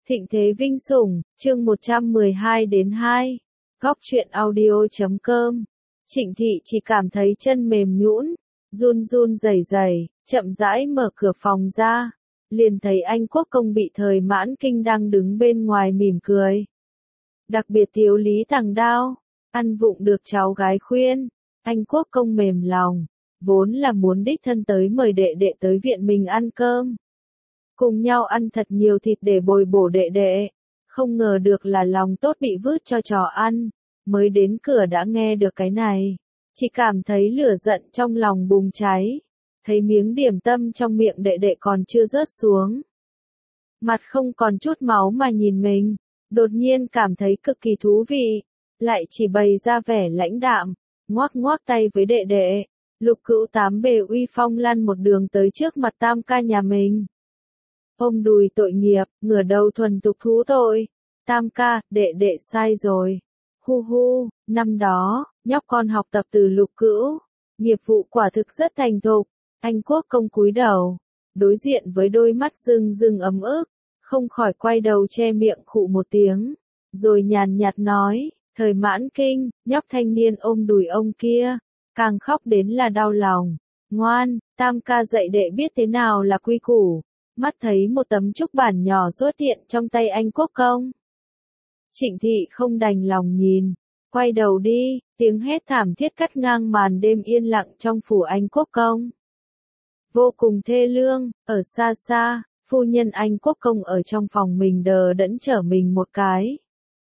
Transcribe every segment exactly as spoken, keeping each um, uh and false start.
Thịnh thế vinh sủng, chương một trăm mười hai đến hai. Góc truyện audio chấm com. Trịnh Thị chỉ cảm thấy chân mềm nhũn, run run rẩy rẩy, chậm rãi mở cửa phòng ra, liền thấy anh Quốc Công bị Thời Mãn Kinh đang đứng bên ngoài mỉm cười. Đặc biệt thiếu lý thằng đao, ăn vụng được cháu gái khuyên, anh Quốc Công mềm lòng, vốn là muốn đích thân tới mời đệ đệ tới viện mình ăn cơm. Cùng nhau ăn thật nhiều thịt để bồi bổ đệ đệ, không ngờ được là lòng tốt bị vứt cho chó ăn, mới đến cửa đã nghe được cái này, chỉ cảm thấy lửa giận trong lòng bùng cháy, thấy miếng điểm tâm trong miệng đệ đệ còn chưa rớt xuống. Mặt không còn chút máu mà nhìn mình, đột nhiên cảm thấy cực kỳ thú vị, lại chỉ bày ra vẻ lãnh đạm, ngoác ngoác tay với đệ đệ, Lục Cữu tám bề uy phong lăn một đường tới trước mặt Tam ca nhà mình. Ôm đùi tội nghiệp, ngửa đầu thuần tục thú tội. Tam ca, đệ đệ sai rồi. Hu hu, năm đó, nhóc con học tập từ Lục Cữu. Nghiệp vụ quả thực rất thành thục. Anh Quốc Công cúi đầu, đối diện với đôi mắt rưng rưng ấm ức, không khỏi quay đầu che miệng khụ một tiếng. Rồi nhàn nhạt nói, Thời Mãn Kinh, nhóc thanh niên ôm đùi ông kia, càng khóc đến là đau lòng. Ngoan, Tam ca dạy đệ biết thế nào là quy củ. Mắt thấy một tấm trúc bản nhỏ xuất hiện trong tay anh Quốc Công. Trịnh Thị không đành lòng nhìn, quay đầu đi, tiếng hét thảm thiết cắt ngang màn đêm yên lặng trong phủ anh Quốc Công. Vô cùng thê lương, ở xa xa, phu nhân anh Quốc Công ở trong phòng mình đờ đẫn trở mình một cái.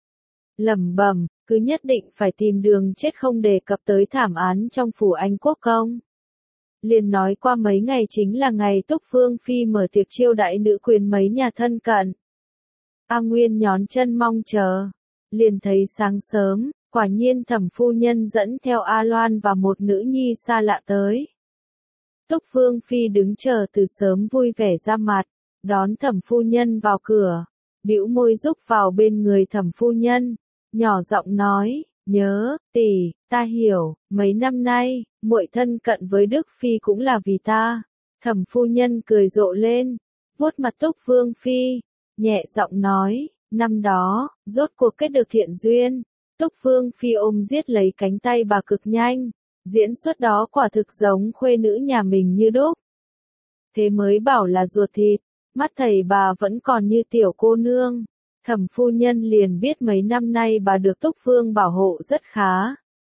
Lẩm bẩm, cứ nhất định phải tìm đường chết không đề cập tới thảm án trong phủ anh Quốc Công. Liền nói qua mấy ngày chính là ngày Túc Vương Phi mở tiệc chiêu đãi nữ quyền mấy nhà thân cận. A Nguyên nhón chân mong chờ, liền thấy sáng sớm, quả nhiên Thẩm phu nhân dẫn theo A Loan và một nữ nhi xa lạ tới. Túc Vương Phi đứng chờ từ sớm vui vẻ ra mặt, đón Thẩm phu nhân vào cửa, bĩu môi rúc vào bên người Thẩm phu nhân, nhỏ giọng nói, nhớ, tỷ, ta hiểu, mấy năm nay, muội thân cận với Đức Phi cũng là vì ta. Thẩm phu nhân cười rộ lên, vuốt mặt Túc Vương Phi, nhẹ giọng nói, năm đó, rốt cuộc kết được thiện duyên. Túc Vương Phi ôm giết lấy cánh tay bà cực nhanh, diễn xuất đó quả thực giống khuê nữ nhà mình như đúc. Thế mới bảo là ruột thịt, mắt thầy bà vẫn còn như tiểu cô nương. Thẩm phu nhân liền biết mấy năm nay bà được Túc Vương bảo hộ rất khá.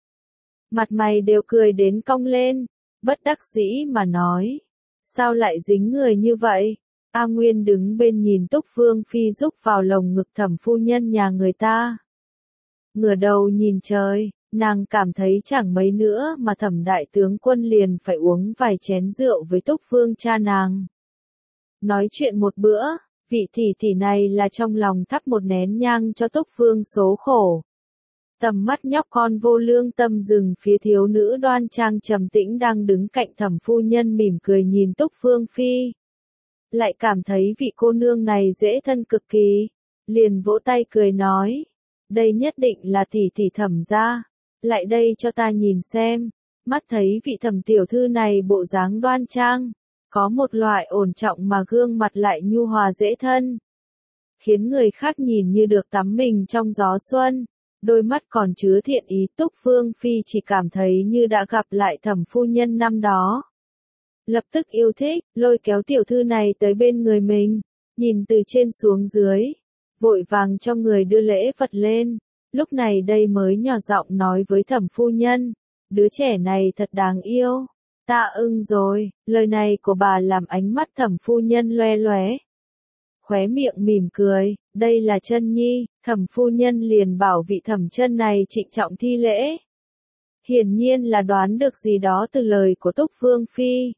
Mặt mày đều cười đến cong lên, bất đắc dĩ mà nói. Sao lại dính người như vậy? A Nguyên đứng bên nhìn Túc Vương Phi rúc vào lồng ngực Thẩm phu nhân nhà người ta. Ngửa đầu nhìn trời, nàng cảm thấy chẳng mấy nữa mà Thẩm đại tướng quân liền phải uống vài chén rượu với Túc Vương cha nàng. Nói chuyện một bữa, vị tỷ tỷ này là trong lòng thắp một nén nhang cho Túc Vương số khổ. Tầm mắt nhóc con vô lương tâm dừng phía thiếu nữ đoan trang trầm tĩnh đang đứng cạnh Thẩm phu nhân mỉm cười nhìn Túc Vương Phi. Lại cảm thấy vị cô nương này dễ thân cực kỳ, liền vỗ tay cười nói, đây nhất định là tỷ tỷ Thẩm gia, lại đây cho ta nhìn xem. Mắt thấy vị Thẩm tiểu thư này bộ dáng đoan trang, có một loại ổn trọng mà gương mặt lại nhu hòa dễ thân, khiến người khác nhìn như được tắm mình trong gió xuân. Đôi mắt còn chứa thiện ý. Túc Vương Phi chỉ cảm thấy như đã gặp lại Thẩm phu nhân năm đó. Lập tức yêu thích, lôi kéo tiểu thư này tới bên người mình, nhìn từ trên xuống dưới, vội vàng cho người đưa lễ vật lên. Lúc này đây mới nhỏ giọng nói với Thẩm phu nhân, đứa trẻ này thật đáng yêu. Ta ưng rồi, lời này của bà làm ánh mắt Thẩm phu nhân loe loé. Khóe miệng mỉm cười, đây là chân nhi. Thẩm phu nhân liền bảo vị Thẩm chân này trịnh trọng thi lễ. Hiển nhiên là đoán được gì đó từ lời của Túc Vương Phi.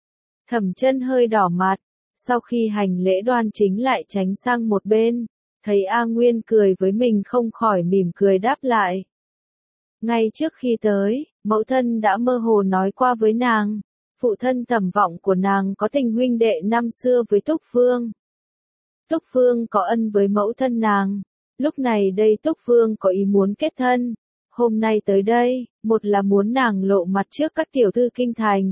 Thẩm chân hơi đỏ mặt, sau khi hành lễ đoan chính lại tránh sang một bên, thấy A Nguyên cười với mình không khỏi mỉm cười đáp lại. Ngay trước khi tới, mẫu thân đã mơ hồ nói qua với nàng, phụ thân Thẩm Vọng của nàng có tình huynh đệ năm xưa với Túc Vương. Túc Vương có ân với mẫu thân nàng, lúc này đây Túc Vương có ý muốn kết thân, hôm nay tới đây, một là muốn nàng lộ mặt trước các tiểu thư kinh thành.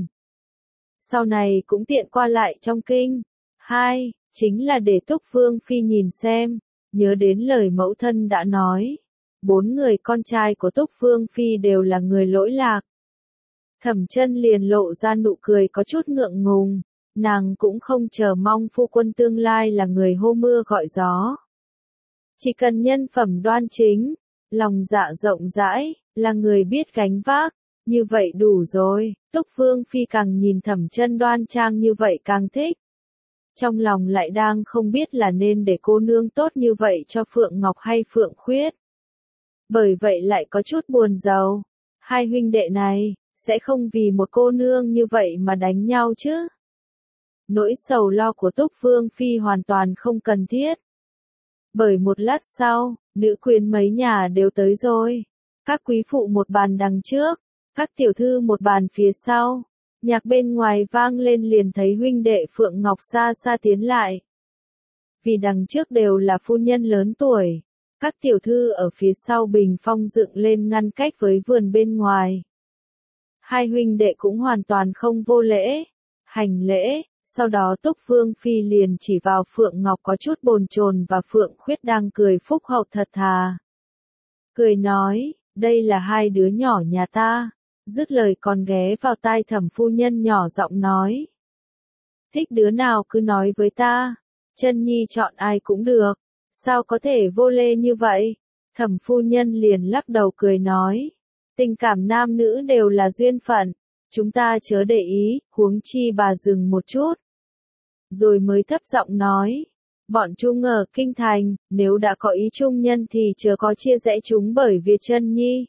Sau này cũng tiện qua lại trong kinh, hai, chính là để Túc Vương Phi nhìn xem, nhớ đến lời mẫu thân đã nói. Bốn người con trai của Túc Vương Phi đều là người lỗi lạc. Thẩm Chân liền lộ ra nụ cười có chút ngượng ngùng, nàng cũng không chờ mong phu quân tương lai là người hô mưa gọi gió. Chỉ cần nhân phẩm đoan chính, lòng dạ rộng rãi, là người biết gánh vác, như vậy đủ rồi. Túc Vương Phi càng nhìn Thẩm Chân đoan trang như vậy càng thích. Trong lòng lại đang không biết là nên để cô nương tốt như vậy cho Phượng Ngọc hay Phượng Khuyết. Bởi vậy lại có chút buồn rầu. Hai huynh đệ này, sẽ không vì một cô nương như vậy mà đánh nhau chứ. Nỗi sầu lo của Túc Vương Phi hoàn toàn không cần thiết. Bởi một lát sau, nữ quyến mấy nhà đều tới rồi. Các quý phụ một bàn đằng trước, các tiểu thư một bàn phía sau. Nhạc bên ngoài vang lên liền thấy huynh đệ Phượng Ngọc xa xa tiến lại. Vì đằng trước đều là phu nhân lớn tuổi. Các tiểu thư ở phía sau bình phong dựng lên ngăn cách với vườn bên ngoài. Hai huynh đệ cũng hoàn toàn không vô lễ. Hành lễ, sau đó Túc Vương Phi liền chỉ vào Phượng Ngọc có chút bồn chồn và Phượng Khuyết đang cười phúc hậu thật thà. Cười nói, đây là hai đứa nhỏ nhà ta. Dứt lời còn ghé vào tai Thẩm phu nhân nhỏ giọng nói. Thích đứa nào cứ nói với ta. Chân nhi chọn ai cũng được. Sao có thể vô lê như vậy? Thẩm phu nhân liền lắc đầu cười nói. Tình cảm nam nữ đều là duyên phận. Chúng ta chớ để ý, huống chi bà dừng một chút. Rồi mới thấp giọng nói. Bọn chúng ở kinh thành, nếu đã có ý chung nhân thì chớ có chia rẽ chúng bởi việc chân nhi.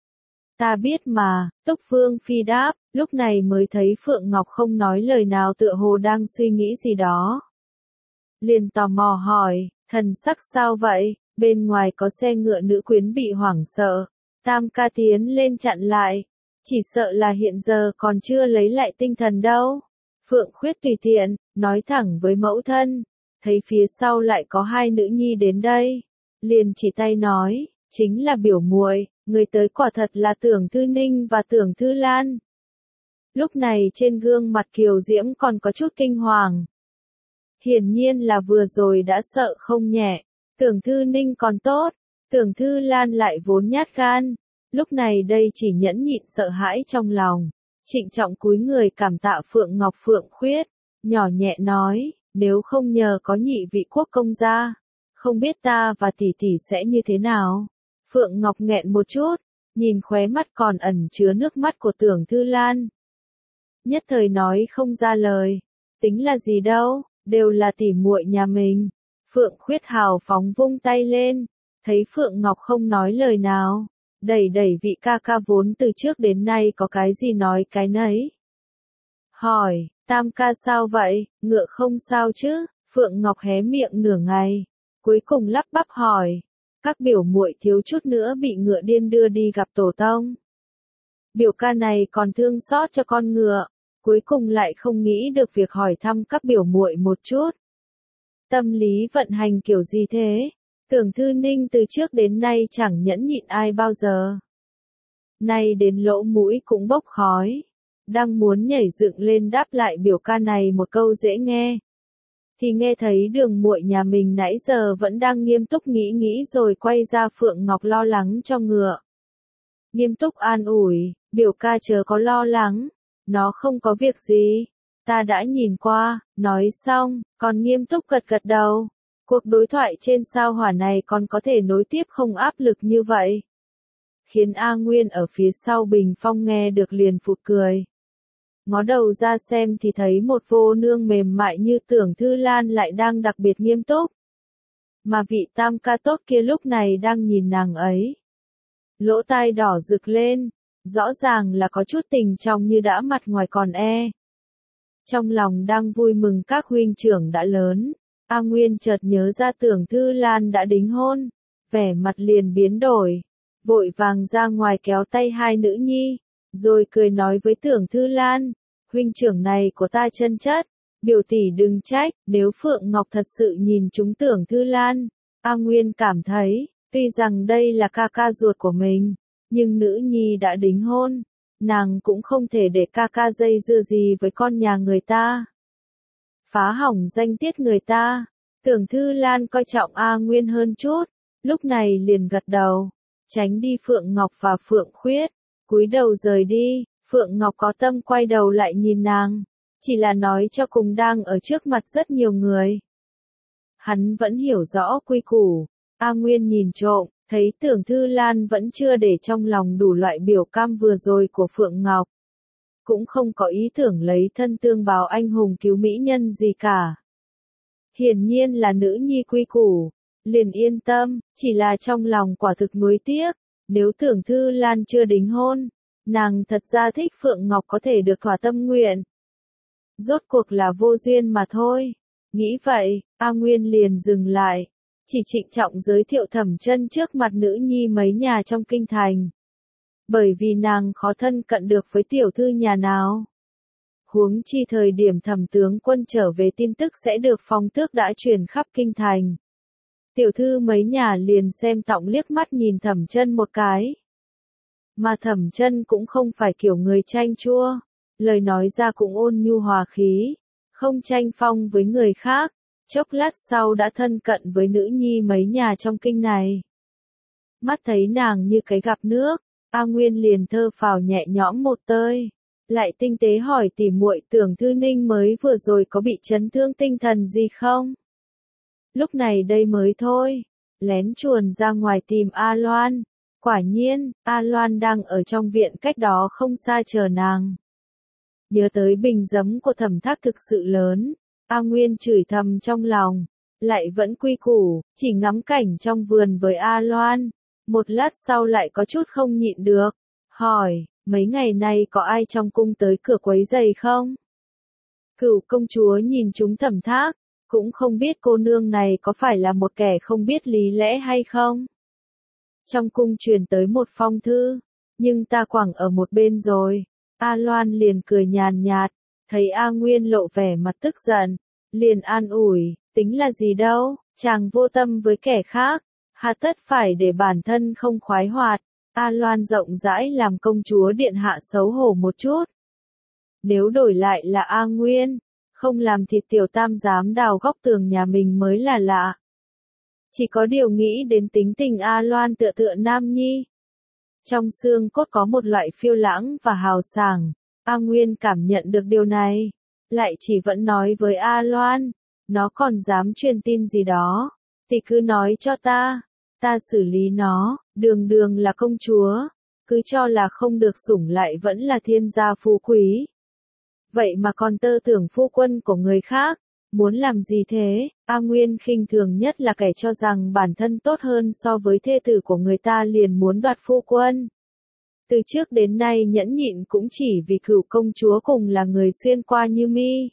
Ta biết mà, Túc Vương Phi đáp, lúc này mới thấy Phượng Ngọc không nói lời nào tựa hồ đang suy nghĩ gì đó. Liền tò mò hỏi, thần sắc sao vậy, bên ngoài có xe ngựa nữ quyến bị hoảng sợ. Tam ca tiến lên chặn lại, chỉ sợ là hiện giờ còn chưa lấy lại tinh thần đâu. Phượng Khuyết tùy tiện, nói thẳng với mẫu thân, thấy phía sau lại có hai nữ nhi đến đây. Liền chỉ tay nói, chính là biểu muội. Người tới quả thật là Tưởng Thư Ninh và Tưởng Thư Lan. Lúc này trên gương mặt Kiều Diễm còn có chút kinh hoàng. Hiển nhiên là vừa rồi đã sợ không nhẹ. Tưởng Thư Ninh còn tốt, Tưởng Thư Lan lại vốn nhát gan. Lúc này đây chỉ nhẫn nhịn sợ hãi trong lòng. Trịnh trọng cúi người cảm tạ Phượng Ngọc Phượng Khuyết. Nhỏ nhẹ nói, nếu không nhờ có nhị vị quốc công gia, không biết ta và tỷ tỷ sẽ như thế nào. Phượng Ngọc nghẹn một chút, nhìn khóe mắt còn ẩn chứa nước mắt của Tưởng Thư Lan. Nhất thời nói không ra lời, tính là gì đâu, đều là tỉ muội nhà mình. Phượng Khuyết hào phóng vung tay lên, thấy Phượng Ngọc không nói lời nào, đẩy đẩy vị ca ca vốn từ trước đến nay có cái gì nói cái nấy. Hỏi, Tam ca sao vậy, ngựa không sao chứ? Phượng Ngọc hé miệng nửa ngày, cuối cùng lắp bắp hỏi. Các biểu muội thiếu chút nữa bị ngựa điên đưa đi gặp tổ tông. Biểu ca này còn thương xót cho con ngựa, cuối cùng lại không nghĩ được việc hỏi thăm các biểu muội một chút. Tâm lý vận hành kiểu gì thế? Tưởng Thư Ninh từ trước đến nay chẳng nhẫn nhịn ai bao giờ. Nay đến lỗ mũi cũng bốc khói, đang muốn nhảy dựng lên đáp lại biểu ca này một câu dễ nghe. Thì nghe thấy Đường muội nhà mình nãy giờ vẫn đang nghiêm túc nghĩ nghĩ rồi quay ra Phượng Ngọc lo lắng cho ngựa. Nghiêm túc an ủi, biểu ca chớ có lo lắng, nó không có việc gì, ta đã nhìn qua, nói xong, còn nghiêm túc gật gật đầu. Cuộc đối thoại trên sao hỏa này còn có thể nối tiếp không áp lực như vậy. Khiến A Nguyên ở phía sau bình phong nghe được liền phụt cười. Ngó đầu ra xem thì thấy một vô nương mềm mại như Tưởng Thư Lan lại đang đặc biệt nghiêm túc. Mà vị tam ca tốt kia lúc này đang nhìn nàng ấy. Lỗ tai đỏ rực lên, rõ ràng là có chút tình trong như đã mặt ngoài còn e. Trong lòng đang vui mừng các huynh trưởng đã lớn, A Nguyên chợt nhớ ra Tưởng Thư Lan đã đính hôn, vẻ mặt liền biến đổi, vội vàng ra ngoài kéo tay hai nữ nhi. Rồi cười nói với Tưởng Thư Lan, huynh trưởng này của ta chân chất, biểu tỷ đừng trách, nếu Phượng Ngọc thật sự nhìn chúng Tưởng Thư Lan. A Nguyên cảm thấy, tuy rằng đây là ca ca ruột của mình, nhưng nữ nhi đã đính hôn, nàng cũng không thể để ca ca dây dưa gì với con nhà người ta. Phá hỏng danh tiết người ta, Tưởng Thư Lan coi trọng A Nguyên hơn chút, lúc này liền gật đầu, tránh đi Phượng Ngọc và Phượng Khuyết, cúi đầu rời đi. Phượng Ngọc có tâm quay đầu lại nhìn nàng, chỉ là nói cho cùng đang ở trước mặt rất nhiều người. Hắn vẫn hiểu rõ quy củ. A Nguyên nhìn trộm, thấy Tưởng Thư Lan vẫn chưa để trong lòng đủ loại biểu cam vừa rồi của Phượng Ngọc. Cũng không có ý tưởng lấy thân tương báo anh hùng cứu mỹ nhân gì cả. Hiển nhiên là nữ nhi quy củ, liền yên tâm, chỉ là trong lòng quả thực nuối tiếc, nếu Tưởng Thư Lan chưa đính hôn, nàng thật ra thích Phượng Ngọc có thể được thỏa tâm nguyện. Rốt cuộc là vô duyên mà thôi. Nghĩ vậy, A Nguyên liền dừng lại, chỉ trịnh trọng giới thiệu Thẩm Chân trước mặt nữ nhi mấy nhà trong kinh thành. Bởi vì nàng khó thân cận được với tiểu thư nhà nào. Huống chi thời điểm Thẩm tướng quân trở về tin tức sẽ được phong tước đã truyền khắp kinh thành. Tiểu thư mấy nhà liền xem tọng liếc mắt nhìn Thẩm Chân một cái. Mà Thẩm Chân cũng không phải kiểu người chanh chua, lời nói ra cũng ôn nhu hòa khí, không tranh phong với người khác, chốc lát sau đã thân cận với nữ nhi mấy nhà trong kinh này. Mắt thấy nàng như cái gặp nước, A Nguyên liền thơ phào nhẹ nhõm một tơi, lại tinh tế hỏi tỉ muội Tưởng Thư Ninh mới vừa rồi có bị chấn thương tinh thần gì không? Lúc này đây mới thôi, lén chuồn ra ngoài tìm A Loan. Quả nhiên, A Loan đang ở trong viện cách đó không xa chờ nàng. Nhớ tới bình giấm của Thẩm Thác thực sự lớn, A Nguyên chửi thầm trong lòng, lại vẫn quy củ, chỉ ngắm cảnh trong vườn với A Loan. Một lát sau lại có chút không nhịn được, hỏi, mấy ngày nay có ai trong cung tới cửa quấy giày không? Cửu công chúa nhìn chúng Thẩm Thác, cũng không biết cô nương này có phải là một kẻ không biết lý lẽ hay không? Trong cung truyền tới một phong thư, nhưng ta quẳng ở một bên rồi. A Loan liền cười nhàn nhạt, thấy A Nguyên lộ vẻ mặt tức giận, liền an ủi, tính là gì đâu, chàng vô tâm với kẻ khác, hà tất phải để bản thân không khoái hoạt. A Loan rộng rãi làm công chúa điện hạ xấu hổ một chút. Nếu đổi lại là A Nguyên, không làm thịt tiểu tam dám đào góc tường nhà mình mới là lạ. Chỉ có điều nghĩ đến tính tình A Loan tựa tựa nam nhi. Trong xương cốt có một loại phiêu lãng và hào sảng, A Nguyên cảm nhận được điều này, lại chỉ vẫn nói với A Loan, nó còn dám truyền tin gì đó, thì cứ nói cho ta, ta xử lý nó, đường đường là công chúa, cứ cho là không được sủng lại vẫn là thiên gia phú quý. Vậy mà còn tơ tưởng phu quân của người khác, muốn làm gì thế? A Nguyên khinh thường nhất là kẻ cho rằng bản thân tốt hơn so với thê tử của người ta liền muốn đoạt phu quân. Từ trước đến nay nhẫn nhịn cũng chỉ vì Cửu công chúa cùng là người xuyên qua như mi.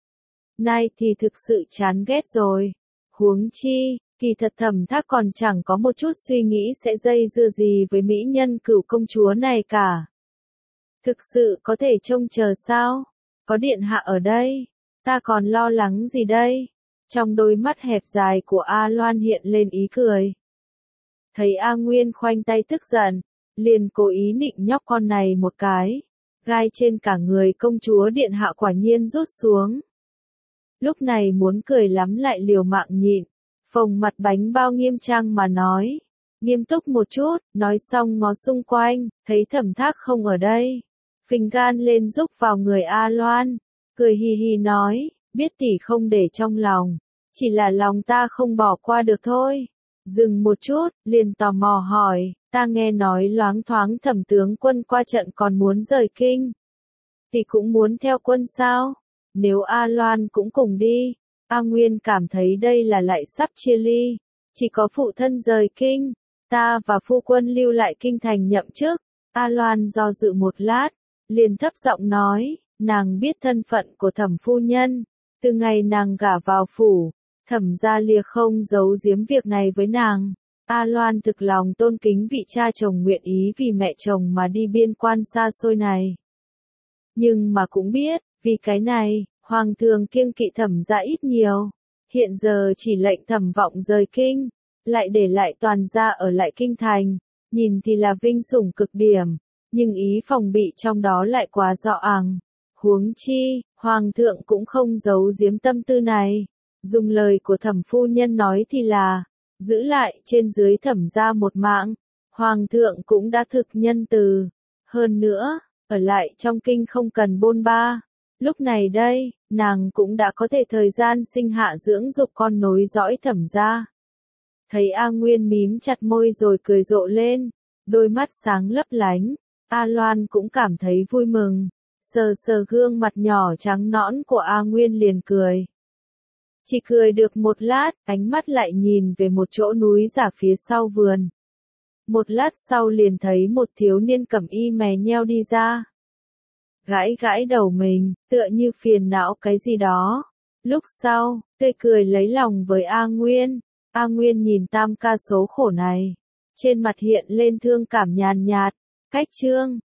Nay thì thực sự chán ghét rồi. Huống chi, kỳ thật Thẩm Thác còn chẳng có một chút suy nghĩ sẽ dây dưa gì với mỹ nhân Cửu công chúa này cả. Thực sự có thể trông chờ sao? Có điện hạ ở đây, ta còn lo lắng gì đây? Trong đôi mắt hẹp dài của A Loan hiện lên ý cười. Thấy A Nguyên khoanh tay tức giận, liền cố ý nịnh nhóc con này một cái. Gai trên cả người công chúa điện hạ quả nhiên rút xuống. Lúc này muốn cười lắm lại liều mạng nhịn, phồng mặt bánh bao nghiêm trang mà nói. Nghiêm túc một chút, nói xong ngó xung quanh, thấy Thẩm Thác không ở đây. Phình gan lên rúc vào người A Loan, cười hì hì nói, biết tỷ không để trong lòng, chỉ là lòng ta không bỏ qua được thôi. Dừng một chút, liền tò mò hỏi, ta nghe nói loáng thoáng Thẩm tướng quân qua trận còn muốn rời kinh. Tỷ cũng muốn theo quân sao? Nếu A Loan cũng cùng đi, A Nguyên cảm thấy đây là lại sắp chia ly, chỉ có phụ thân rời kinh, ta và phu quân lưu lại kinh thành nhậm chức. A Loan do dự một lát, liền thấp giọng nói, nàng biết thân phận của Thẩm phu nhân, từ ngày nàng gả vào phủ, Thẩm gia lìa không giấu giếm việc này với nàng. A Loan thực lòng tôn kính vị cha chồng nguyện ý vì mẹ chồng mà đi biên quan xa xôi này. Nhưng mà cũng biết, vì cái này, Hoàng thượng kiêng kỵ Thẩm gia ít nhiều, hiện giờ chỉ lệnh Thẩm vọng rời kinh, lại để lại toàn gia ở lại kinh thành, nhìn thì là vinh sủng cực điểm, nhưng ý phòng bị trong đó lại quá rõ àng. Huống chi, Hoàng thượng cũng không giấu giếm tâm tư này. Dùng lời của Thẩm phu nhân nói thì là, giữ lại trên dưới Thẩm gia một mạng, Hoàng thượng cũng đã thực nhân từ. Hơn nữa, ở lại trong kinh không cần bôn ba. Lúc này đây, nàng cũng đã có thể thời gian sinh hạ dưỡng dục con nối dõi Thẩm gia. Thấy A Nguyên mím chặt môi rồi cười rộ lên, đôi mắt sáng lấp lánh, A Loan cũng cảm thấy vui mừng, sờ sờ gương mặt nhỏ trắng nõn của A Nguyên liền cười. Chỉ cười được một lát, ánh mắt lại nhìn về một chỗ núi giả phía sau vườn. Một lát sau liền thấy một thiếu niên cẩm y mè nheo đi ra. Gãi gãi đầu mình, tựa như phiền não cái gì đó. Lúc sau, tươi cười lấy lòng với A Nguyên. A Nguyên nhìn tam ca số khổ này. Trên mặt hiện lên thương cảm nhàn nhạt. Cách chương